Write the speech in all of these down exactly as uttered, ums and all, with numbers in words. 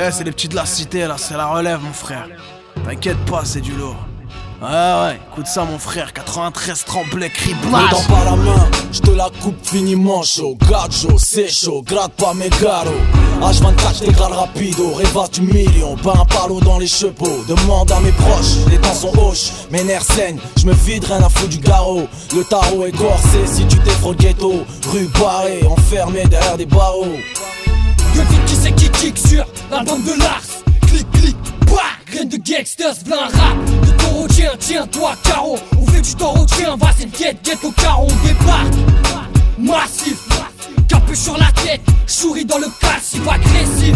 Ouais, c'est les petits de la cité là, c'est la relève mon frère. T'inquiète pas, c'est du lourd. Ouais ouais, écoute ça mon frère, quatre-vingt-treize tremblay, cri blast. Ne dans pas la main, j'te la coupe finiment chaud. Gajo, c'est chaud, gratte pas mes garos. H vingt-quatre j'te dégrade rapido, rêvasse du million. Pas un palo dans les chevaux, demande à mes proches. Les temps sont hoches, mes nerfs saignent. J'me vide, rien à foutre du garrot. Le tarot est corsé si tu t'effrautes ghetto. Rue barrée, enfermé derrière des barreaux. Devine qui c'est qui kick sur l'album de Lars. Clic clic, bah, graine de gangsters, v'là un rap de taureau, tiens, tiens, toi, carreau. On fait du taureau, tiens, va, c'est une quête, guette au carreau, on débarque. Massif, capuche sur la tête, souris dans le calcif, agressif.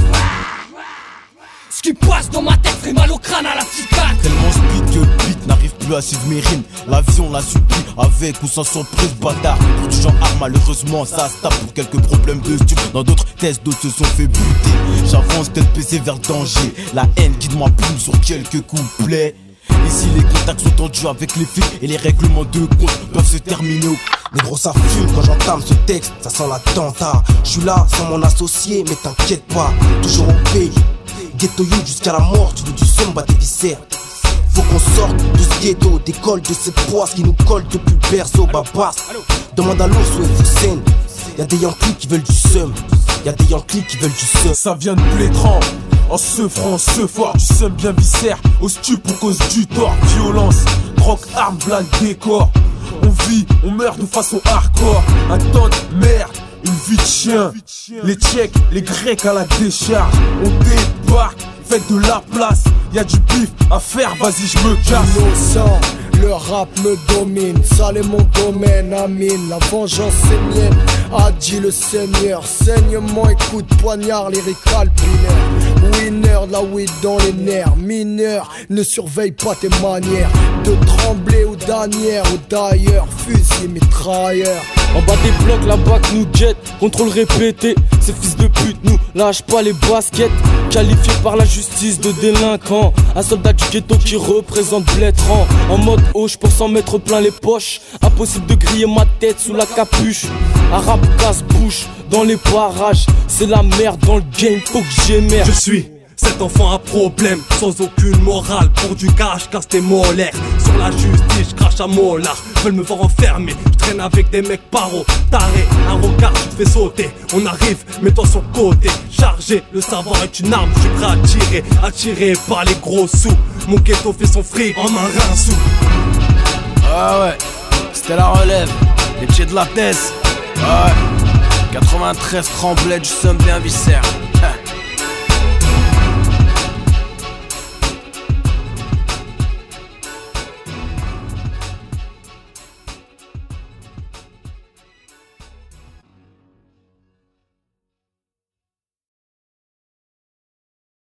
Ce qui passe dans ma tête ferait mal au crâne à la psychiatre. Tellement speed que le beat n'arrive plus à suivre mes rimes. L'avion la supplie avec ou sans surprise bâtard. Pour du genre art malheureusement ça se tape pour quelques problèmes de stup. Dans d'autres tests d'autres se sont fait buter. J'avance tête baissée vers le danger. La haine guide ma plume sur quelques couplets. Ici les contacts sont tendus avec les flics et les règlements de compte peuvent se terminer au... Mais gros ça fume quand j'entame ce texte, ça sent l'attentat. J'suis là sans mon associé mais t'inquiète pas, toujours au pays. Ghetto you jusqu'à la mort, tu veux du son, bah tes viscères. Faut qu'on sorte de ce ghetto, décolle de ces poisses qui nous collent depuis le berceau, bah basse. Demande à l'ours où est Foussène. Y'a des Yankees qui veulent du seum, y'a des Yankees qui veulent du seum. Ça vient de Plétran, en ce franc, ce fort, du seum bien viscère. Au stu pour cause du tort, violence, drogue, armes, blague, décor. On vit, on meurt de façon hardcore. Un temps de merde, une vie de chien. Les Tchèques, les Grecs à la décharge. On débarque, faites de la place. Y'a du bif à faire, vas-y je me casse. Innocent, le rap me domine, sale est mon domaine, amine. La vengeance c'est mienne, a dit le Seigneur. Saignement et coup de poignard, lyrique alpinaire. Winner, de la weed dans les nerfs. Mineur, ne surveille pas tes manières. De trembler ou d'anière ou d'ailleurs. Fusil mitrailleur. En bas des blocs, la bac nous jette, contrôle répété. Ces fils de pute nous lâchent pas les baskets. Qualifiés par la justice de délinquants. Un soldat du ghetto qui représente Blétran. En mode hoche pour s'en mettre plein les poches. Impossible de griller ma tête sous la capuche. Arabe casse-bouche dans les parages. C'est la merde dans le game, faut que j'émerge. Je suis cet enfant à problème, sans aucune morale. Pour du cash, casse tes molaires. Sur la justice, je crache à mollard. Veulent me voir enfermé, je traîne avec des mecs paro. Taré, un regard, je te fais sauter. On arrive, mets-toi sur le côté. Chargé, le savoir est une arme, je suis prêt à tirer. Attiré par les gros sous. Mon ghetto fait son fric en un rinçou. Ah ouais, c'était la relève, les pieds de la thèse. Ah ouais, quatre-vingt-treize tremblay, du seum bien viscère.